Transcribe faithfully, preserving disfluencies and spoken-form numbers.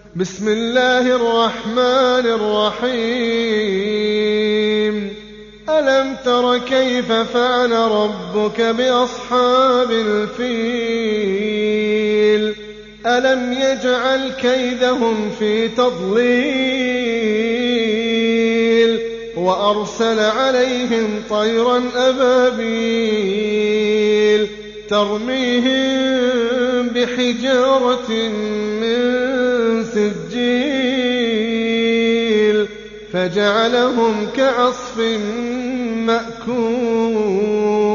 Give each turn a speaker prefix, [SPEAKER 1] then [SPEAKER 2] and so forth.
[SPEAKER 1] بسم الله الرحمن الرحيم ألم تر كيف فعل ربك بأصحاب الفيل ألم يجعل كيدهم في تضليل وأرسل عليهم طيرا أبابيل ترميهم بحجارة من سجيل فجعلهم كعصف مأكول.